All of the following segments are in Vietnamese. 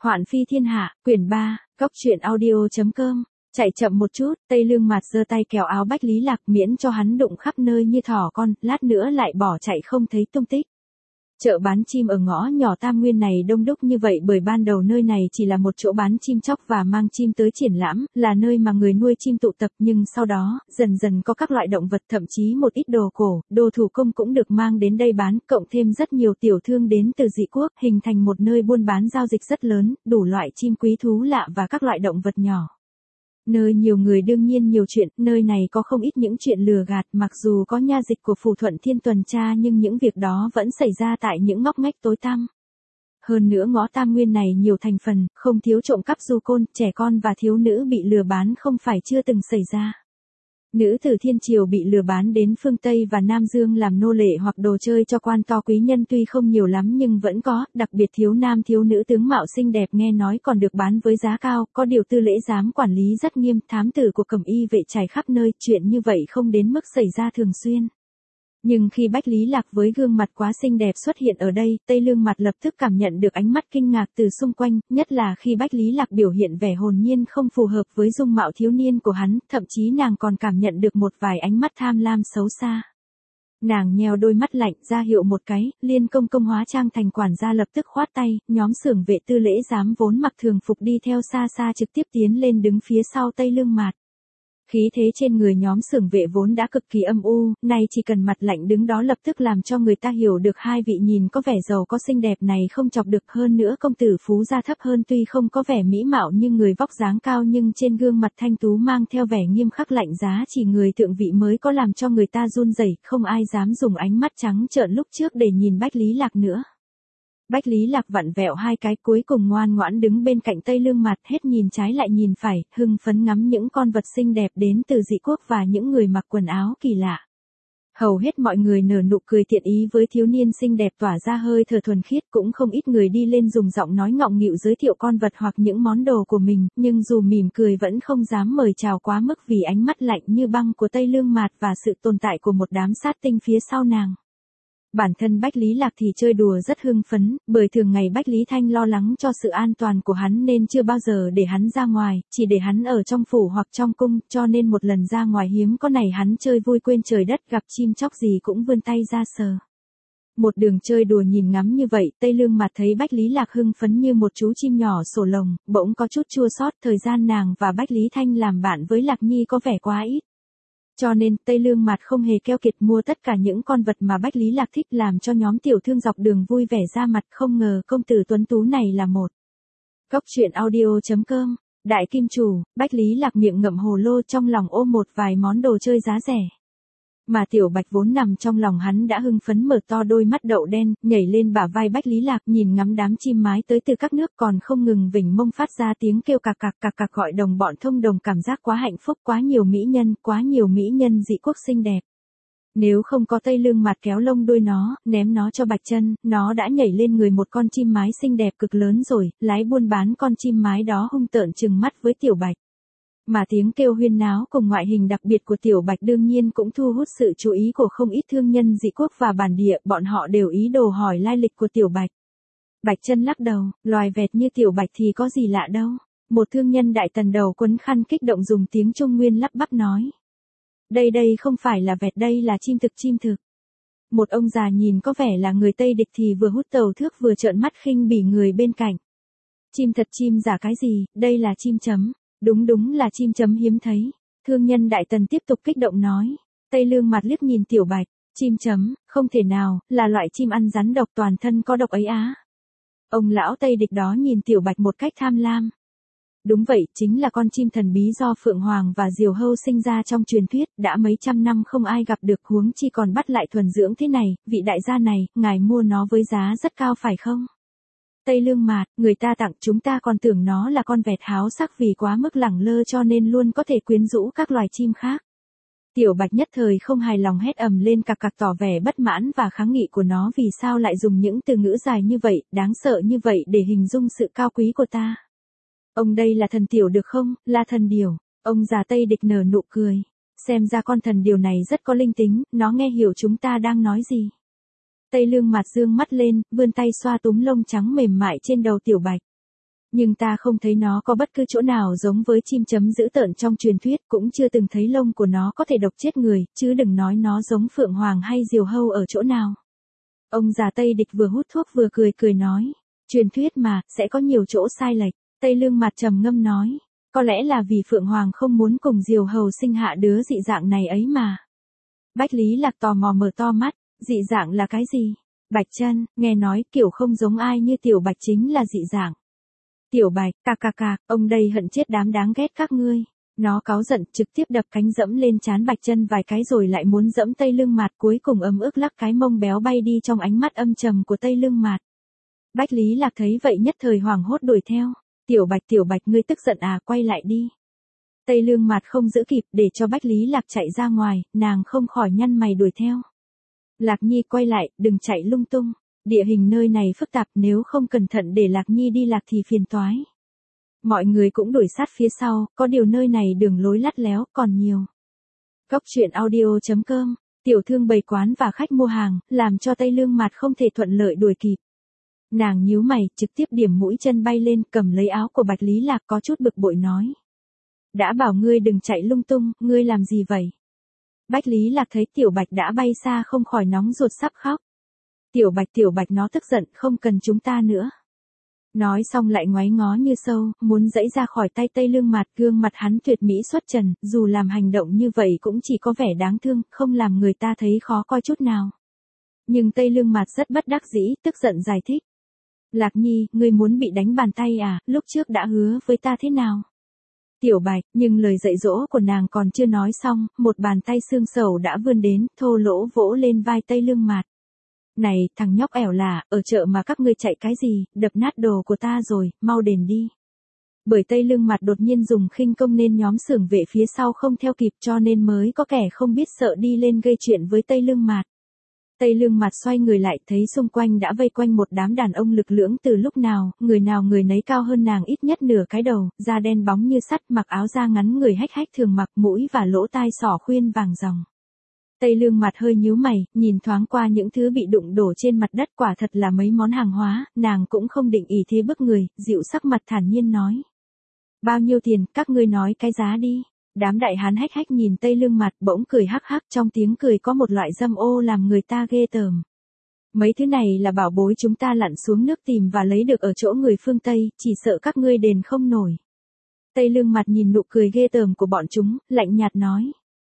Hoạn phi thiên hạ, quyển 3, Cóc truyện audio.com. Chạy chậm một chút, Tây Lương Mạt giơ tay kéo áo Bách Lý Lạc miễn cho hắn đụng khắp nơi như thỏ con, lát nữa lại bỏ chạy không thấy tung tích. Chợ bán chim ở ngõ nhỏ Tam Nguyên này đông đúc như vậy bởi ban đầu nơi này chỉ là một chỗ bán chim chóc và mang chim tới triển lãm, là nơi mà người nuôi chim tụ tập, nhưng sau đó, dần dần có các loại động vật, thậm chí một ít đồ cổ, đồ thủ công cũng được mang đến đây bán, cộng thêm rất nhiều tiểu thương đến từ dị quốc, hình thành một nơi buôn bán giao dịch rất lớn, đủ loại chim quý thú lạ và các loại động vật nhỏ. Nơi nhiều người đương nhiên nhiều chuyện, nơi này có không ít những chuyện lừa gạt, mặc dù có nha dịch của Phù Thuận Thiên tuần tra nhưng những việc đó vẫn xảy ra tại những ngóc ngách tối tăm. Hơn nữa ngõ Tam Nguyên này nhiều thành phần, không thiếu trộm cắp du côn, trẻ con và thiếu nữ bị lừa bán không phải chưa từng xảy ra. Nữ tử Thiên Triều bị lừa bán đến phương Tây và Nam Dương làm nô lệ hoặc đồ chơi cho quan to quý nhân tuy không nhiều lắm nhưng vẫn có, đặc biệt thiếu nam thiếu nữ tướng mạo xinh đẹp nghe nói còn được bán với giá cao, có điều tư lễ giám quản lý rất nghiêm, thám tử của Cẩm Y vệ trải khắp nơi, chuyện như vậy không đến mức xảy ra thường xuyên. Nhưng khi Bách Lý Lạc với gương mặt quá xinh đẹp xuất hiện ở đây, Tây Lương Mạt lập tức cảm nhận được ánh mắt kinh ngạc từ xung quanh, nhất là khi Bách Lý Lạc biểu hiện vẻ hồn nhiên không phù hợp với dung mạo thiếu niên của hắn, thậm chí nàng còn cảm nhận được một vài ánh mắt tham lam xấu xa. Nàng nheo đôi mắt lạnh ra hiệu một cái, Liên công công hóa trang thành quản gia lập tức khoát tay, nhóm xưởng vệ tư lễ giám vốn mặc thường phục đi theo xa xa trực tiếp tiến lên đứng phía sau Tây Lương Mạt. Khí thế trên người nhóm xưởng vệ vốn đã cực kỳ âm u, nay chỉ cần mặt lạnh đứng đó lập tức làm cho người ta hiểu được hai vị nhìn có vẻ giàu có xinh đẹp này không chọc được, hơn nữa công tử phú gia thấp hơn tuy không có vẻ mỹ mạo như người vóc dáng cao nhưng trên gương mặt thanh tú mang theo vẻ nghiêm khắc lạnh giá, chỉ người thượng vị mới có làm cho người ta run rẩy, không ai dám dùng ánh mắt trắng trợn lúc trước để nhìn Bách Lý Lạc nữa. Bách Lý Lạc vặn vẹo hai cái cuối cùng ngoan ngoãn đứng bên cạnh Tây Lương Mạt, hết nhìn trái lại nhìn phải, hưng phấn ngắm những con vật xinh đẹp đến từ dị quốc và những người mặc quần áo kỳ lạ. Hầu hết mọi người nở nụ cười thiện ý với thiếu niên xinh đẹp tỏa ra hơi thở thuần khiết, cũng không ít người đi lên dùng giọng nói ngọng nghịu giới thiệu con vật hoặc những món đồ của mình, nhưng dù mỉm cười vẫn không dám mời chào quá mức vì ánh mắt lạnh như băng của Tây Lương Mạt và sự tồn tại của một đám sát tinh phía sau nàng. Bản thân Bách Lý Lạc thì chơi đùa rất hưng phấn, bởi thường ngày Bách Lý Thanh lo lắng cho sự an toàn của hắn nên chưa bao giờ để hắn ra ngoài, chỉ để hắn ở trong phủ hoặc trong cung, cho nên một lần ra ngoài hiếm có này hắn chơi vui quên trời đất, gặp chim chóc gì cũng vươn tay ra sờ. Một đường chơi đùa nhìn ngắm như vậy, Tây Lương Mạt thấy Bách Lý Lạc hưng phấn như một chú chim nhỏ sổ lồng, bỗng có chút chua xót, thời gian nàng và Bách Lý Thanh làm bạn với Lạc Nhi có vẻ quá ít. Cho nên, Tây Lương Mạt không hề keo kiệt mua tất cả những con vật mà Bách Lý Lạc thích, làm cho nhóm tiểu thương dọc đường vui vẻ ra mặt, không ngờ công tử tuấn tú này là một. Cóc truyện audio.com, Đại Kim Chủ, Bách Lý Lạc miệng ngậm hồ lô trong lòng ôm một vài món đồ chơi giá rẻ. Mà Tiểu Bạch vốn nằm trong lòng hắn đã hưng phấn mở to đôi mắt đậu đen, nhảy lên bả vai Bách Lý Lạc nhìn ngắm đám chim mái tới từ các nước còn không ngừng vểnh mông phát ra tiếng kêu cạc cạc gọi đồng bọn thông đồng, cảm giác quá hạnh phúc, quá nhiều mỹ nhân dị quốc xinh đẹp. Nếu không có Tây Lương Mạt kéo lông đuôi nó, ném nó cho Bạch Chân, nó đã nhảy lên người một con chim mái xinh đẹp cực lớn rồi, lái buôn bán con chim mái đó hung tợn trừng mắt với Tiểu Bạch. Mà tiếng kêu huyên náo cùng ngoại hình đặc biệt của Tiểu Bạch đương nhiên cũng thu hút sự chú ý của không ít thương nhân dị quốc và bản địa, bọn họ đều ý đồ hỏi lai lịch của Tiểu Bạch. Bạch Chân lắc đầu, loài vẹt như Tiểu Bạch thì có gì lạ đâu. Một thương nhân đại tần đầu quấn khăn kích động dùng tiếng Trung Nguyên lắp bắp nói. Đây không phải là vẹt, đây là chim thực. Một ông già nhìn có vẻ là người Tây địch thì vừa hút tàu thước vừa trợn mắt khinh bỉ người bên cạnh. Chim thật chim giả cái gì, đây là chim chấm. Đúng là chim chấm hiếm thấy. Thương nhân đại tần tiếp tục kích động nói. Tây Lương Mạt liếc nhìn Tiểu Bạch. Chim chấm, không thể nào, là loại chim ăn rắn độc, toàn thân có độc ấy á. Ông lão Tây địch đó nhìn Tiểu Bạch một cách tham lam. Đúng vậy, chính là con chim thần bí do Phượng Hoàng và Diều Hâu sinh ra trong truyền thuyết, đã mấy trăm năm không ai gặp được, huống chi còn bắt lại thuần dưỡng thế này, vị đại gia này, ngài mua nó với giá rất cao phải không? Tây Lương Mạt, người ta tặng, chúng ta còn tưởng nó là con vẹt háo sắc vì quá mức lẳng lơ cho nên luôn có thể quyến rũ các loài chim khác. Tiểu Bạch nhất thời không hài lòng hét ầm lên cạc tỏ vẻ bất mãn và kháng nghị của nó vì sao lại dùng những từ ngữ dài như vậy, đáng sợ như vậy để hình dung sự cao quý của ta. Ông đây là thần tiểu được không, là thần điểu. Ông già Tây địch nở nụ cười. Xem ra con thần điểu này rất có linh tính, nó nghe hiểu chúng ta đang nói gì. Tây Lương Mạt dương mắt lên, vươn tay xoa túm lông trắng mềm mại trên đầu Tiểu Bạch. Nhưng ta không thấy nó có bất cứ chỗ nào giống với chim chấm dữ tợn trong truyền thuyết, cũng chưa từng thấy lông của nó có thể độc chết người, chứ đừng nói nó giống phượng hoàng hay diều hâu ở chỗ nào. Ông già Tây Địch vừa hút thuốc vừa cười cười nói. Truyền thuyết mà, sẽ có nhiều chỗ sai lệch. Tây Lương Mặt trầm ngâm nói. Có lẽ là vì phượng hoàng không muốn cùng diều hầu sinh hạ đứa dị dạng này ấy mà. Bách Lý Lạc tò mò mở to mắt. Dị dạng là cái gì? Bạch Chân, nghe nói kiểu không giống ai như Tiểu Bạch chính là dị dạng. Tiểu Bạch, cà, ông đây hận chết đám đáng ghét các ngươi. Nó cáu giận, trực tiếp đập cánh dẫm lên trán Bạch Chân vài cái rồi lại muốn dẫm Tây Lương Mạt, cuối cùng ấm ức lắc cái mông béo bay đi trong ánh mắt âm trầm của Tây Lương Mạt. Bách Lý Lạc thấy vậy nhất thời hoảng hốt đuổi theo. Tiểu Bạch ngươi tức giận à, quay lại đi. Tây Lương Mạt không giữ kịp, để cho Bách Lý Lạc chạy ra ngoài, nàng không khỏi nhăn mày đuổi theo. Lạc Nhi quay lại, đừng chạy lung tung. Địa hình nơi này phức tạp, nếu không cẩn thận để Lạc Nhi đi lạc thì phiền toái. Mọi người cũng đuổi sát phía sau, có điều nơi này đường lối lắt léo, còn nhiều. Góc truyện audio.com, tiểu thương bày quán và khách mua hàng, làm cho Tây Lương Mạt không thể thuận lợi đuổi kịp. Nàng nhíu mày, trực tiếp điểm mũi chân bay lên, cầm lấy áo của Bạch Lý Lạc có chút bực bội nói. Đã bảo ngươi đừng chạy lung tung, ngươi làm gì vậy? Bách Lý Lạc thấy Tiểu Bạch đã bay xa không khỏi nóng ruột sắp khóc. Tiểu Bạch nó tức giận, không cần chúng ta nữa. Nói xong lại ngoáy ngó như sâu, muốn giãy ra khỏi tay Tây Lương Mạt, gương mặt hắn tuyệt mỹ xuất trần, dù làm hành động như vậy cũng chỉ có vẻ đáng thương, không làm người ta thấy khó coi chút nào. Nhưng Tây Lương Mạt rất bất đắc dĩ, tức giận giải thích. Lạc Nhi, ngươi muốn bị đánh bàn tay à, lúc trước đã hứa với ta thế nào? Tiểu Bạch, nhưng lời dạy dỗ của nàng còn chưa nói xong, một bàn tay xương sầu đã vươn đến, thô lỗ vỗ lên vai Tây Lương Mạt. Này, thằng nhóc ẻo lả, ở chợ mà các ngươi chạy cái gì, đập nát đồ của ta rồi, mau đền đi. Bởi Tây Lương Mạt đột nhiên dùng khinh công nên nhóm xưởng vệ phía sau không theo kịp cho nên mới có kẻ không biết sợ đi lên gây chuyện với Tây Lương Mạt. Tây Lương Mạt xoay người lại thấy xung quanh đã vây quanh một đám đàn ông lực lưỡng từ lúc nào người nấy cao hơn nàng ít nhất nửa cái đầu, da đen bóng như sắt, mặc áo da ngắn người hách thường mặc mũi và lỗ tai sỏ khuyên vàng ròng. Tây Lương Mạt hơi nhíu mày, nhìn thoáng qua những thứ bị đụng đổ trên mặt đất, quả thật là mấy món hàng hóa, nàng cũng không định ý thế bức người, dịu sắc mặt thản nhiên nói. Bao nhiêu tiền, các ngươi nói cái giá đi. Đám đại hán hách nhìn Tây Lương Mạt bỗng cười hắc hắc, trong tiếng cười có một loại dâm ô làm người ta ghê tởm. Mấy thứ này là bảo bối chúng ta lặn xuống nước tìm và lấy được ở chỗ người phương Tây, chỉ sợ các ngươi đền không nổi. Tây Lương Mạt nhìn nụ cười ghê tởm của bọn chúng, lạnh nhạt nói.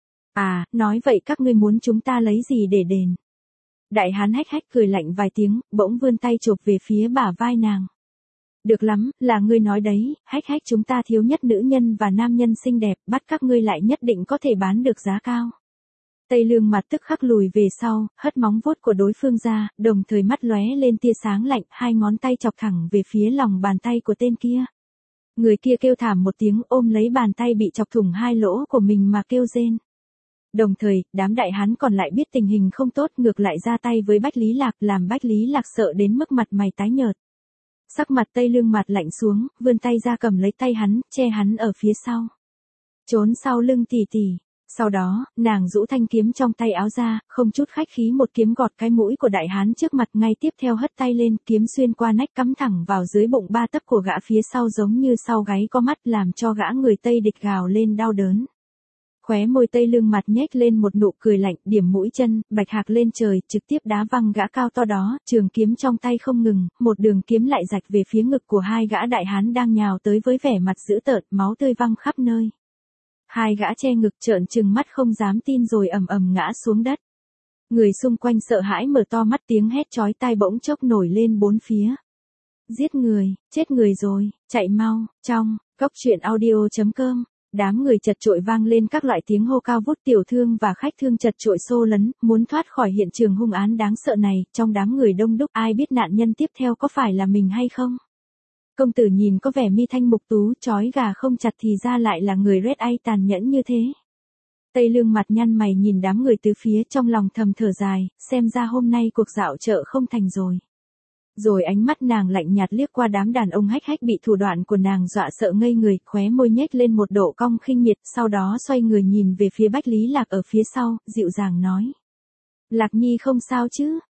À, nói vậy các ngươi muốn chúng ta lấy gì để đền? Đại hán hách cười lạnh vài tiếng, bỗng vươn tay chộp về phía bả vai nàng. Được lắm, là ngươi nói đấy, hách chúng ta thiếu nhất nữ nhân và nam nhân xinh đẹp, bắt các ngươi lại nhất định có thể bán được giá cao. Tây Lương Mạt tức khắc lùi về sau, hất móng vuốt của đối phương ra, đồng thời mắt lóe lên tia sáng lạnh, hai ngón tay chọc thẳng về phía lòng bàn tay của tên kia. Người kia kêu thảm một tiếng, ôm lấy bàn tay bị chọc thủng hai lỗ của mình mà kêu rên. Đồng thời, đám đại hán còn lại biết tình hình không tốt, ngược lại ra tay với Bách Lý Lạc, làm Bách Lý Lạc sợ đến mức mặt mày tái nhợt. Sắc mặt Tây Lương Mạt lạnh xuống, vươn tay ra cầm lấy tay hắn, che hắn ở phía sau. Trốn sau lưng tỷ. Sau đó, nàng rũ thanh kiếm trong tay áo ra, không chút khách khí một kiếm gọt cái mũi của đại hán trước mặt, ngay tiếp theo hất tay lên, kiếm xuyên qua nách cắm thẳng vào dưới bụng ba tấc của gã phía sau, giống như sau gáy có mắt, làm cho gã người Tây Địch gào lên đau đớn. Khóe môi Tây Lương Mạt nhếch lên một nụ cười lạnh, điểm mũi chân, bạch hạc lên trời, trực tiếp đá văng gã cao to đó, trường kiếm trong tay không ngừng, một đường kiếm lại rạch về phía ngực của hai gã đại hán đang nhào tới với vẻ mặt dữ tợn, máu tươi văng khắp nơi. Hai gã che ngực trợn trừng mắt không dám tin rồi ầm ngã xuống đất. Người xung quanh sợ hãi mở to mắt, tiếng hét chói tai bỗng chốc nổi lên bốn phía. Giết người, chết người rồi, chạy mau, trong, góc truyện audio.com. Đám người chật chội vang lên các loại tiếng hô cao vút, tiểu thương và khách thương chật chội xô lấn, muốn thoát khỏi hiện trường hung án đáng sợ này, trong đám người đông đúc ai biết nạn nhân tiếp theo có phải là mình hay không? Công tử nhìn có vẻ mi thanh mục tú, trói gà không chặt thì ra lại là người Red Eye tàn nhẫn như thế. Tây Lương Mặt nhăn mày nhìn đám người tứ phía, trong lòng thầm thở dài, xem ra hôm nay cuộc dạo chợ không thành rồi. Rồi ánh mắt nàng lạnh nhạt liếc qua đám đàn ông hách bị thủ đoạn của nàng dọa sợ ngây người, khóe môi nhếch lên một độ cong khinh miệt, sau đó xoay người nhìn về phía Bách Lý Lạc ở phía sau, dịu dàng nói. Lạc Nhi không sao chứ?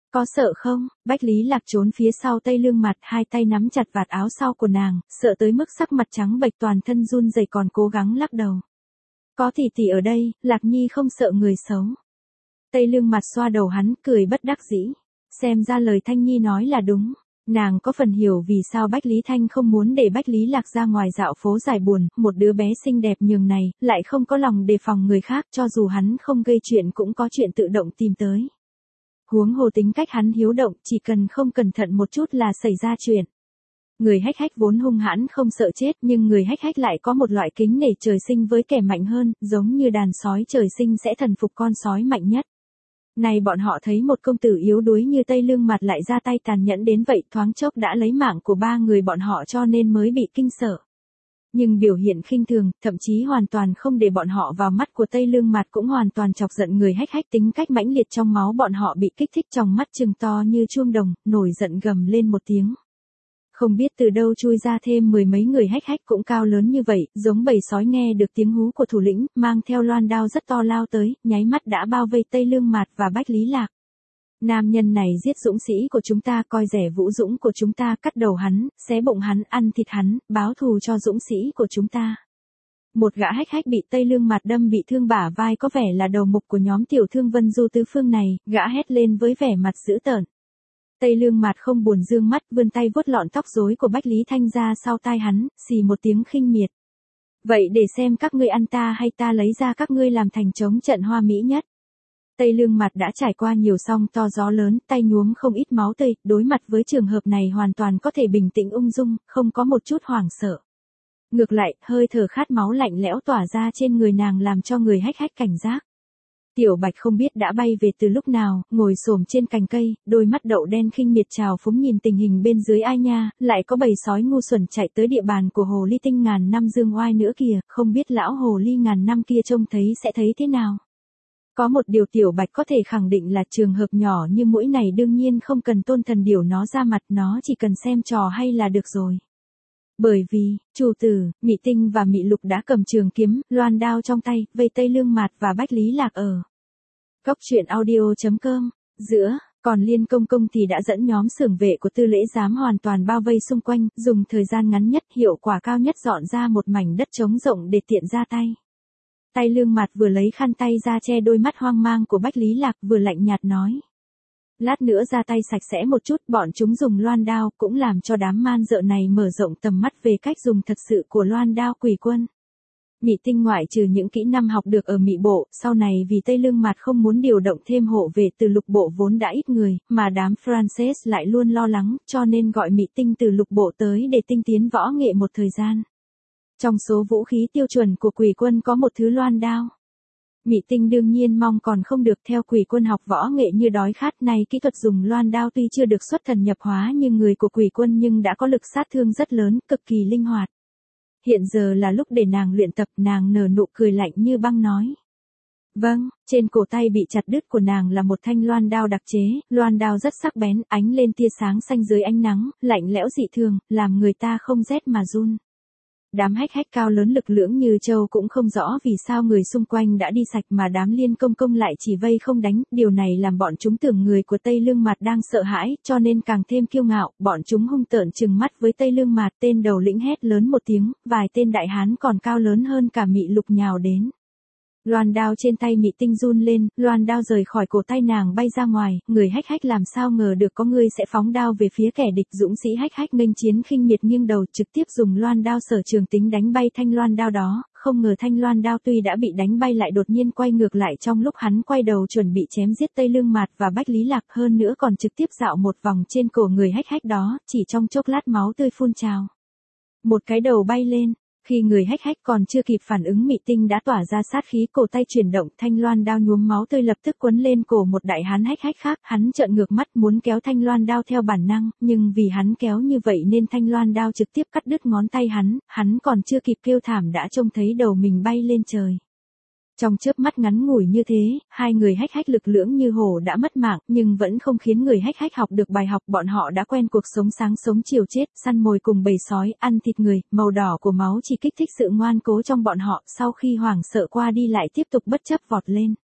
Có sợ không? Bách Lý Lạc trốn phía sau Tây Lương Mặt, hai tay nắm chặt vạt áo sau của nàng, sợ tới mức sắc mặt trắng bệch toàn thân run rẩy còn cố gắng lắc đầu. Có tỷ tỷ ở đây, Lạc Nhi không sợ người xấu. Tây Lương Mặt xoa đầu hắn, cười bất đắc dĩ. Xem ra lời Thanh Nhi nói là đúng. Nàng có phần hiểu vì sao Bách Lý Thanh không muốn để Bách Lý Lạc ra ngoài dạo phố giải buồn, một đứa bé xinh đẹp nhường này, lại không có lòng đề phòng người khác, cho dù hắn không gây chuyện cũng có chuyện tự động tìm tới. Huống hồ tính cách hắn hiếu động, chỉ cần không cẩn thận một chút là xảy ra chuyện. Người hách hách vốn hung hãn không sợ chết, nhưng người hách hách lại có một loại kính nể trời sinh với kẻ mạnh hơn, giống như đàn sói trời sinh sẽ thần phục con sói mạnh nhất. Này bọn họ thấy một công tử yếu đuối như Tây Lương Mặt lại ra tay tàn nhẫn đến vậy, thoáng chốc đã lấy mạng của ba người bọn họ cho nên mới bị kinh sợ. Nhưng biểu hiện khinh thường, thậm chí hoàn toàn không để bọn họ vào mắt của Tây Lương Mặt cũng hoàn toàn chọc giận người hách hách, tính cách mãnh liệt trong máu bọn họ bị kích thích, trong mắt trừng to như chuông đồng, nổi giận gầm lên một tiếng. Không biết từ đâu chui ra thêm mười mấy người hách hách cũng cao lớn như vậy, giống bầy sói nghe được tiếng hú của thủ lĩnh, mang theo loan đao rất to lao tới, nháy mắt đã bao vây Tây Lương Mạt và Bách Lý Lạc. Nam nhân này giết dũng sĩ của chúng ta, coi rẻ vũ dũng của chúng ta, cắt đầu hắn, xé bụng hắn, ăn thịt hắn, báo thù cho dũng sĩ của chúng ta. Một gã hách hách bị Tây Lương Mạt đâm bị thương bả vai, có vẻ là đầu mục của nhóm tiểu thương Vân Du tứ phương này, gã hét lên với vẻ mặt dữ tợn. Tây Lương Mạt không buồn dương mắt, vươn tay vuốt lọn tóc rối của Bách Lý Thanh ra sau tai hắn, xì một tiếng khinh miệt. Vậy để xem các ngươi ăn ta hay ta lấy ra các ngươi làm thành trống trận hoa mỹ nhất. Tây Lương Mạt đã trải qua nhiều sóng to gió lớn, tay nhuốm không ít máu tươi, đối mặt với trường hợp này hoàn toàn có thể bình tĩnh ung dung, không có một chút hoảng sợ. Ngược lại, hơi thở khát máu lạnh lẽo tỏa ra trên người nàng làm cho người hách hách cảnh giác. Tiểu Bạch không biết đã bay về từ lúc nào, ngồi xổm trên cành cây, đôi mắt đậu đen khinh miệt trào phúng nhìn tình hình bên dưới. Ai nha, lại có bầy sói ngu xuẩn chạy tới địa bàn của hồ ly tinh ngàn năm dương oai nữa kìa, không biết lão hồ ly ngàn năm kia trông thấy sẽ thấy thế nào. Có một điều Tiểu Bạch có thể khẳng định là trường hợp nhỏ như mũi này đương nhiên không cần Tôn Thần Điểu nó ra mặt, nó chỉ cần xem trò hay là được rồi. Bởi vì, chủ tử, Mị Tinh và Mị Lục đã cầm trường kiếm, loan đao trong tay, vây Tây Lương Mạt và Bách Lý Lạc ở. Cốc truyện audio.com. Giữa, còn Liên Công Công thì đã dẫn nhóm xưởng vệ của Tư Lễ Giám hoàn toàn bao vây xung quanh, dùng thời gian ngắn nhất, hiệu quả cao nhất dọn ra một mảnh đất trống rộng để tiện ra tay. Tây Lương Mạt vừa lấy khăn tay ra che đôi mắt hoang mang của Bách Lý Lạc, vừa lạnh nhạt nói. Lát nữa ra tay sạch sẽ một chút, bọn chúng dùng loan đao, cũng làm cho đám man dợ này mở rộng tầm mắt về cách dùng thật sự của loan đao Quỷ Quân. Mị Tinh ngoại trừ những kỹ năng học được ở Mị Bộ, sau này vì Tây Lương Mạt không muốn điều động thêm hộ vệ từ Lục Bộ vốn đã ít người, mà đám Frances lại luôn lo lắng, cho nên gọi Mị Tinh từ Lục Bộ tới để tinh tiến võ nghệ một thời gian. Trong số vũ khí tiêu chuẩn của Quỷ Quân có một thứ loan đao. Mị Tinh đương nhiên mong còn không được theo Quỷ Quân học võ nghệ như đói khát này. Kỹ thuật dùng loan đao tuy chưa được xuất thần nhập hóa như người của Quỷ Quân nhưng đã có lực sát thương rất lớn, cực kỳ linh hoạt. Hiện giờ là lúc để nàng luyện tập, nàng nở nụ cười lạnh như băng nói. Vâng, trên cổ tay bị chặt đứt của nàng là một thanh loan đao đặc chế, loan đao rất sắc bén, ánh lên tia sáng xanh dưới ánh nắng, lạnh lẽo dị thường, làm người ta không rét mà run. Đám hách hách cao lớn lực lưỡng như châu cũng không rõ vì sao người xung quanh đã đi sạch mà đám Liên Công Công lại chỉ vây không đánh, điều này làm bọn chúng tưởng người của Tây Lương Mạt đang sợ hãi, cho nên càng thêm kiêu ngạo, bọn chúng hung tợn trừng mắt với Tây Lương Mạt. Tên đầu lĩnh hét lớn một tiếng, vài tên đại hán còn cao lớn hơn cả Mị Lục nhào đến. Loan đao trên tay Mị Tinh run lên, loan đao rời khỏi cổ tay nàng bay ra ngoài, người hách hách làm sao ngờ được có người sẽ phóng đao về phía kẻ địch. Dũng sĩ hách hách nghênh chiến khinh miệt nghiêng đầu, trực tiếp dùng loan đao sở trường tính đánh bay thanh loan đao đó, không ngờ thanh loan đao tuy đã bị đánh bay lại đột nhiên quay ngược lại trong lúc hắn quay đầu chuẩn bị chém giết Tây Lương Mạt và Bách Lý Lạc, hơn nữa còn trực tiếp dạo một vòng trên cổ người hách hách đó, chỉ trong chốc lát máu tươi phun trào. Một cái đầu bay lên. Khi người hách hách còn chưa kịp phản ứng, Mị Tinh đã tỏa ra sát khí, cổ tay chuyển động, thanh loan đao nhuốm máu tươi lập tức quấn lên cổ một đại hán hách hách khác. Hắn trợn ngược mắt muốn kéo thanh loan đao theo bản năng, nhưng vì hắn kéo như vậy nên thanh loan đao trực tiếp cắt đứt ngón tay hắn còn chưa kịp kêu thảm đã trông thấy đầu mình bay lên trời. Trong chớp mắt ngắn ngủi như thế, hai người hách hách lực lưỡng như hổ đã mất mạng, nhưng vẫn không khiến người hách hách học được bài học. Bọn họ đã quen cuộc sống sáng sống chiều chết, săn mồi cùng bầy sói, ăn thịt người, màu đỏ của máu chỉ kích thích sự ngoan cố trong bọn họ. Sau khi hoảng sợ qua đi lại tiếp tục bất chấp vọt lên.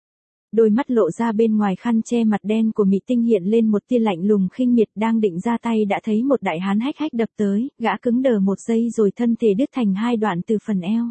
Đôi mắt lộ ra bên ngoài khăn che mặt đen của Mị Tinh hiện lên một tia lạnh lùng khinh miệt, đang định ra tay đã thấy một đại hán hách hách đập tới, gã cứng đờ một giây rồi thân thể đứt thành hai đoạn từ phần eo.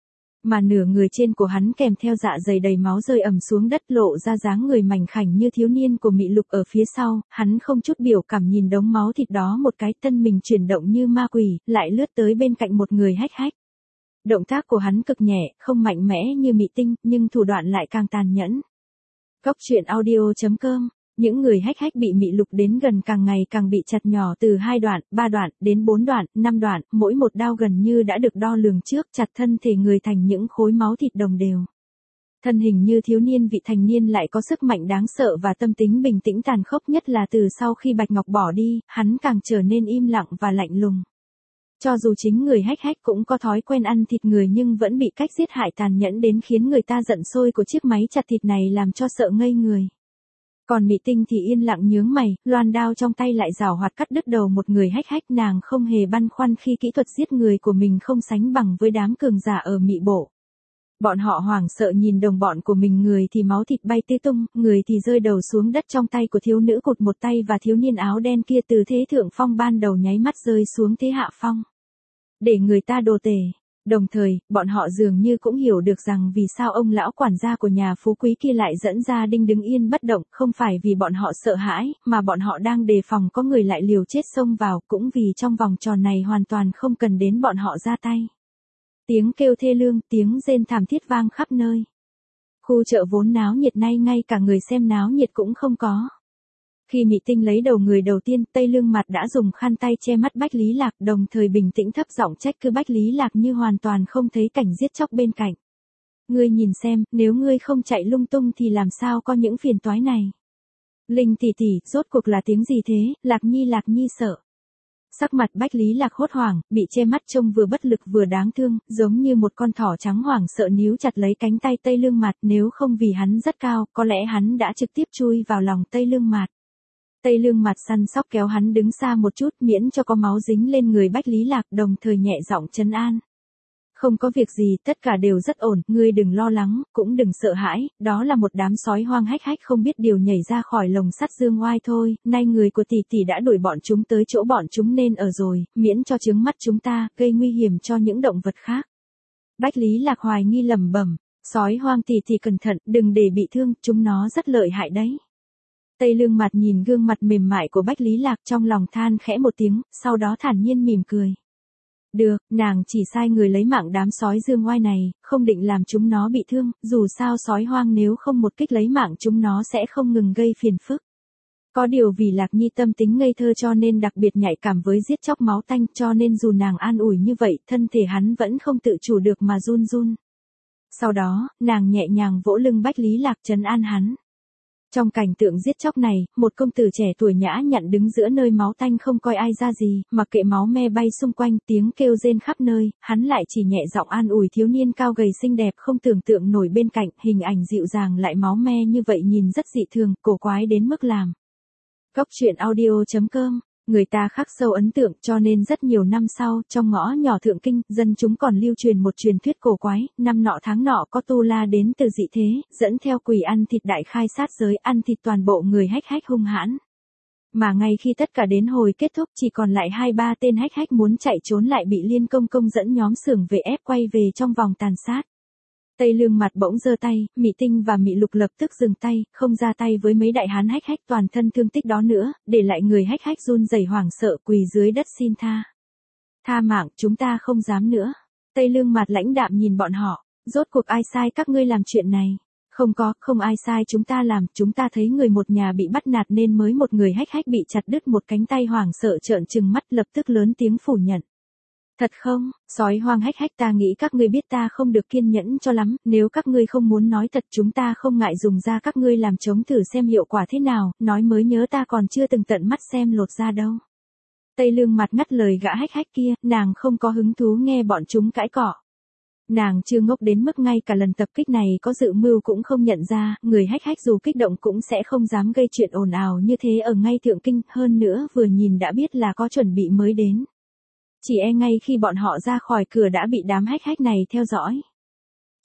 Mà nửa người trên của hắn kèm theo dạ dày đầy máu rơi ầm xuống đất, lộ ra dáng người mảnh khảnh như thiếu niên của Mị Lục ở phía sau, hắn không chút biểu cảm nhìn đống máu thịt đó một cái, thân mình chuyển động như ma quỷ, lại lướt tới bên cạnh một người hách hách. Động tác của hắn cực nhẹ, không mạnh mẽ như Mị Tinh, nhưng thủ đoạn lại càng tàn nhẫn. Cốc truyện audio.com. Những người hách hách bị Mị Lục đến gần càng ngày càng bị chặt nhỏ từ 2 đoạn, 3 đoạn, đến 4 đoạn, 5 đoạn, mỗi một đao gần như đã được đo lường trước, chặt thân thể người thành những khối máu thịt đồng đều. Thân hình như thiếu niên vị thành niên lại có sức mạnh đáng sợ và tâm tính bình tĩnh tàn khốc, nhất là từ sau khi Bạch Ngọc bỏ đi, hắn càng trở nên im lặng và lạnh lùng. Cho dù chính người hách hách cũng có thói quen ăn thịt người nhưng vẫn bị cách giết hại tàn nhẫn đến khiến người ta giận sôi của chiếc máy chặt thịt này làm cho sợ ngây người. Còn Mị Tinh thì yên lặng nhướng mày, loan đao trong tay lại giảo hoạt cắt đứt đầu một người hách hách, nàng không hề băn khoăn khi kỹ thuật giết người của mình không sánh bằng với đám cường giả ở Mị Bộ. Bọn họ hoảng sợ nhìn đồng bọn của mình, người thì máu thịt bay tứ tung, người thì rơi đầu xuống đất, trong tay của thiếu nữ cụt một tay và thiếu niên áo đen kia từ thế thượng phong ban đầu nháy mắt rơi xuống thế hạ phong. Để người ta đồ tể. Đồng thời, bọn họ dường như cũng hiểu được rằng vì sao ông lão quản gia của nhà phú quý kia lại dẫn gia đình đứng yên bất động, không phải vì bọn họ sợ hãi, mà bọn họ đang đề phòng có người lại liều chết xông vào, cũng vì trong vòng tròn này hoàn toàn không cần đến bọn họ ra tay. Tiếng kêu thê lương, tiếng rên thảm thiết vang khắp nơi. Khu chợ vốn náo nhiệt nay ngay cả người xem náo nhiệt cũng không có. Khi Mị Tinh lấy đầu người đầu tiên, Tây Lương Mặt đã dùng khăn tay che mắt Bách Lý Lạc, đồng thời bình tĩnh thấp giọng trách cứ Bách Lý Lạc như hoàn toàn không thấy cảnh giết chóc bên cạnh. Ngươi nhìn xem, nếu ngươi không chạy lung tung thì làm sao có những phiền toái này. Linh tỷ tỷ, rốt cuộc là tiếng gì thế? Lạc Nhi sợ. Sắc mặt Bách Lý Lạc hốt hoảng, bị che mắt trông vừa bất lực vừa đáng thương, giống như một con thỏ trắng hoảng sợ níu chặt lấy cánh tay Tây Lương Mặt, nếu không vì hắn rất cao, có lẽ hắn đã trực tiếp chui vào lòng Tây Lương Mặt. Tây Lương Mặt săn sóc kéo hắn đứng xa một chút, miễn cho có máu dính lên người Bách Lý Lạc, đồng thời nhẹ giọng trấn an. Không có việc gì, tất cả đều rất ổn, ngươi đừng lo lắng, cũng đừng sợ hãi, đó là một đám sói hoang hách hách không biết điều nhảy ra khỏi lồng sắt Dương Oai thôi, nay người của tỷ tỷ đã đuổi bọn chúng tới chỗ bọn chúng nên ở rồi, miễn cho chướng mắt chúng ta, gây nguy hiểm cho những động vật khác. Bách Lý Lạc hoài nghi lẩm bẩm, sói hoang tỷ tỷ cẩn thận, đừng để bị thương, chúng nó rất lợi hại đấy. Tây Lương Mặt nhìn gương mặt mềm mại của Bách Lý Lạc trong lòng than khẽ một tiếng, sau đó thản nhiên mỉm cười. Được, nàng chỉ sai người lấy mạng đám sói Dương Oai này, không định làm chúng nó bị thương, dù sao sói hoang nếu không một kích lấy mạng chúng nó sẽ không ngừng gây phiền phức. Có điều vì Lạc Nhi tâm tính ngây thơ cho nên đặc biệt nhạy cảm với giết chóc máu tanh, cho nên dù nàng an ủi như vậy, thân thể hắn vẫn không tự chủ được mà run run. Sau đó, nàng nhẹ nhàng vỗ lưng Bách Lý Lạc trấn an hắn. Trong cảnh tượng giết chóc này, một công tử trẻ tuổi nhã nhặn đứng giữa nơi máu tanh không coi ai ra gì, mặc kệ máu me bay xung quanh, tiếng kêu rên khắp nơi, hắn lại chỉ nhẹ giọng an ủi thiếu niên cao gầy xinh đẹp không tưởng tượng nổi bên cạnh, hình ảnh dịu dàng lại máu me như vậy nhìn rất dị thường, cổ quái đến mức làm. Cốc truyện audio.com. Người ta khắc sâu ấn tượng cho nên rất nhiều năm sau, trong ngõ nhỏ Thượng Kinh, dân chúng còn lưu truyền một truyền thuyết cổ quái, năm nọ tháng nọ có tu la đến từ dị thế, dẫn theo quỷ ăn thịt đại khai sát giới, ăn thịt toàn bộ người hách hách hung hãn. Mà ngay khi tất cả đến hồi kết thúc chỉ còn lại 2-3 tên hách hách muốn chạy trốn lại bị Liên Công Công dẫn nhóm xưởng về ép quay về trong vòng tàn sát. Tây Lương Mặt bỗng giơ tay, Mị Tinh và Mị Lục lập tức dừng tay, không ra tay với mấy đại hán hách hách toàn thân thương tích đó nữa, để lại người hách hách run rẩy hoảng sợ quỳ dưới đất xin tha. Tha mạng, chúng ta không dám nữa. Tây Lương Mặt lãnh đạm nhìn bọn họ, rốt cuộc ai sai các ngươi làm chuyện này? Không ai sai chúng ta thấy người một nhà bị bắt nạt nên mới một người hách hách bị chặt đứt một cánh tay hoảng sợ trợn trừng mắt lập tức lớn tiếng phủ nhận. Thật không, sói hoang hách hách ta nghĩ các ngươi biết ta không được kiên nhẫn cho lắm, nếu các ngươi không muốn nói thật chúng ta không ngại dùng da các ngươi làm chống thử xem hiệu quả thế nào, nói mới nhớ ta còn chưa từng tận mắt xem lột da đâu. Tây Lương Mặt ngắt lời gã hách hách kia, nàng không có hứng thú nghe bọn chúng cãi cọ. Nàng chưa ngốc đến mức ngay cả lần tập kích này có dự mưu cũng không nhận ra, người hách hách dù kích động cũng sẽ không dám gây chuyện ồn ào như thế ở ngay Thượng Kinh, hơn nữa vừa nhìn đã biết là có chuẩn bị mới đến. Chỉ e ngay khi bọn họ ra khỏi cửa đã bị đám hách hách này theo dõi.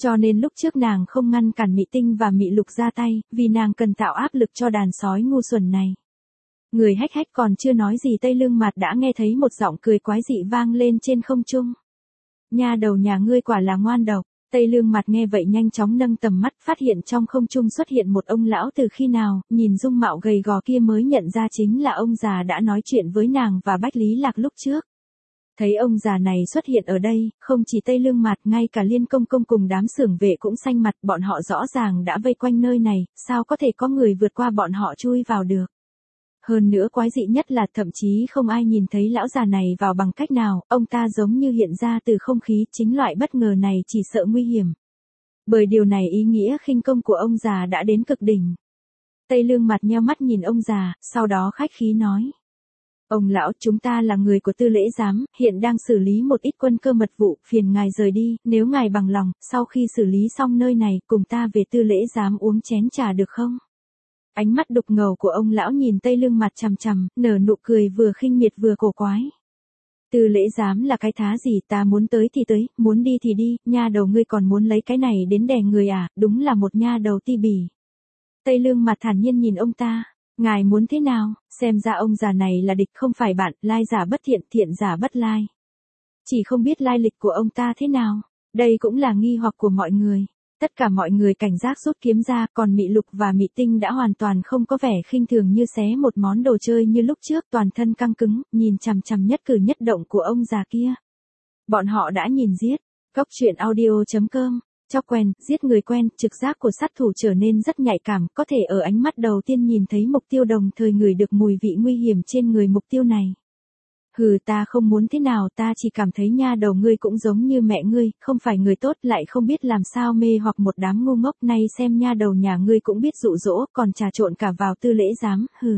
Cho nên lúc trước nàng không ngăn cản Mị Tinh và Mị Lục ra tay, vì nàng cần tạo áp lực cho đàn sói ngu xuẩn này. Người hách hách còn chưa nói gì Tây Lương Mạt đã nghe thấy một giọng cười quái dị vang lên trên không trung. Nha đầu nhà ngươi quả là ngoan độc. Tây Lương Mạt nghe vậy nhanh chóng nâng tầm mắt, phát hiện trong không trung xuất hiện một ông lão, từ khi nào, nhìn dung mạo gầy gò kia mới nhận ra chính là ông già đã nói chuyện với nàng và Bách Lý Lạc lúc trước. Thấy ông già này xuất hiện ở đây, không chỉ Tây Lương Mạt, ngay cả Liên Công Công cùng đám xưởng vệ cũng xanh mặt, bọn họ rõ ràng đã vây quanh nơi này, sao có thể có người vượt qua bọn họ chui vào được. Hơn nữa quái dị nhất là thậm chí không ai nhìn thấy lão già này vào bằng cách nào, ông ta giống như hiện ra từ không khí, chính loại bất ngờ này chỉ sợ nguy hiểm. Bởi điều này ý nghĩa khinh công của ông già đã đến cực đỉnh. Tây Lương Mạt nheo mắt nhìn ông già, sau đó khách khí nói. Ông lão, chúng ta là người của Tư Lễ Giám, hiện đang xử lý một ít quân cơ mật vụ, phiền ngài rời đi, nếu ngài bằng lòng, sau khi xử lý xong nơi này, cùng ta về Tư Lễ Giám uống chén trà được không? Ánh mắt đục ngầu của ông lão nhìn Tây Lương Mạt chằm chằm, nở nụ cười vừa khinh miệt vừa cổ quái. Tư Lễ Giám là cái thá gì, ta muốn tới thì tới, muốn đi thì đi, nha đầu ngươi còn muốn lấy cái này đến đè người à, đúng là một nha đầu ti bỉ. Tây Lương Mạt thản nhiên nhìn ông ta, ngài muốn thế nào, xem ra ông già này là địch không phải bạn, lai giả bất thiện, thiện giả bất lai. Chỉ không biết lai lịch của ông ta thế nào, đây cũng là nghi hoặc của mọi người. Tất cả mọi người cảnh giác rút kiếm ra, còn Mị Lục và Mị Tinh đã hoàn toàn không có vẻ khinh thường như xé một món đồ chơi như lúc trước, toàn thân căng cứng, nhìn chằm chằm nhất cử nhất động của ông già kia. Bọn họ đã nhìn giết. Góc truyện audio.com. Cho quen, giết người quen, trực giác của sát thủ trở nên rất nhạy cảm, có thể ở ánh mắt đầu tiên nhìn thấy mục tiêu, đồng thời ngửi được mùi vị nguy hiểm trên người mục tiêu này. Hừ, ta không muốn thế nào, ta chỉ cảm thấy nha đầu ngươi cũng giống như mẹ ngươi, không phải người tốt, lại không biết làm sao mê hoặc một đám ngu ngốc, này xem nha đầu nhà ngươi cũng biết dụ dỗ, còn trà trộn cả vào Tư Lễ Giám, hừ.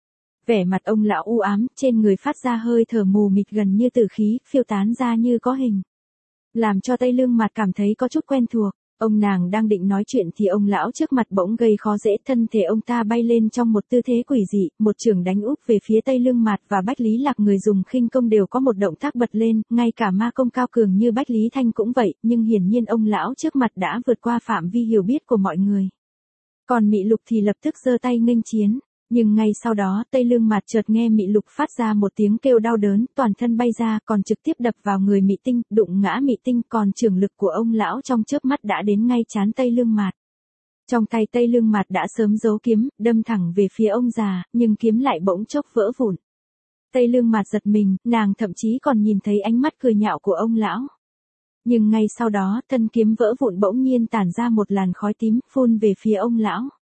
Vẻ mặt ông lão u ám, trên người phát ra hơi thở mù mịt gần như tử khí, phiêu tán ra như có hình. Làm cho Tây Lương Mạt cảm thấy có chút quen thuộc. Ông nàng đang định nói chuyện thì ông lão trước mặt bỗng gây khó dễ, thân thể ông ta bay lên trong một tư thế quỷ dị, một chưởng đánh úp về phía Tây Lương Mạt và Bách Lý Lạc, người dùng khinh công đều có một động tác bật lên, ngay cả ma công cao cường như Bách Lý Thanh cũng vậy, nhưng hiển nhiên ông lão trước mặt đã vượt qua phạm vi hiểu biết của mọi người. Còn Mị Lục thì lập tức giơ tay nghênh chiến. Nhưng ngay sau đó, Tây Lương Mạt chợt nghe Mị Lục phát ra một tiếng kêu đau đớn, toàn thân bay ra, còn trực tiếp đập vào người Mị Tinh, đụng ngã Mị Tinh, còn chưởng lực của ông lão trong chớp mắt đã đến ngay trán Tây Lương Mạt. Trong tay Tây Lương Mạt đã sớm giấu kiếm, đâm thẳng về phía ông già, nhưng kiếm lại bỗng chốc vỡ vụn. Tây Lương Mạt giật mình, nàng thậm chí còn nhìn thấy ánh mắt cười nhạo của ông lão. Nhưng ngay sau đó, thân kiếm vỡ vụn bỗng nhiên tản ra một làn khói tím, phun về phía ông lão.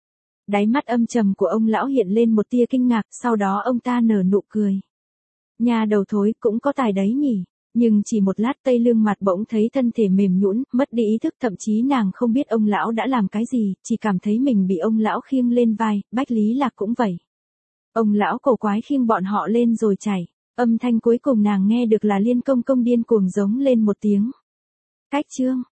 Đáy mắt âm trầm của ông lão hiện lên một tia kinh ngạc, sau đó ông ta nở nụ cười. Nhà đầu thối cũng có tài đấy nhỉ. Nhưng chỉ một lát Tây Lương Mạt bỗng thấy thân thể mềm nhũn, mất đi ý thức, thậm chí nàng không biết ông lão đã làm cái gì, chỉ cảm thấy mình bị ông lão khiêng lên vai, Bách Lý Lạc cũng vậy. Ông lão cổ quái khiêng bọn họ lên rồi chảy. Âm thanh cuối cùng nàng nghe được là Liên Công Công điên cuồng giống lên một tiếng. Cách chương.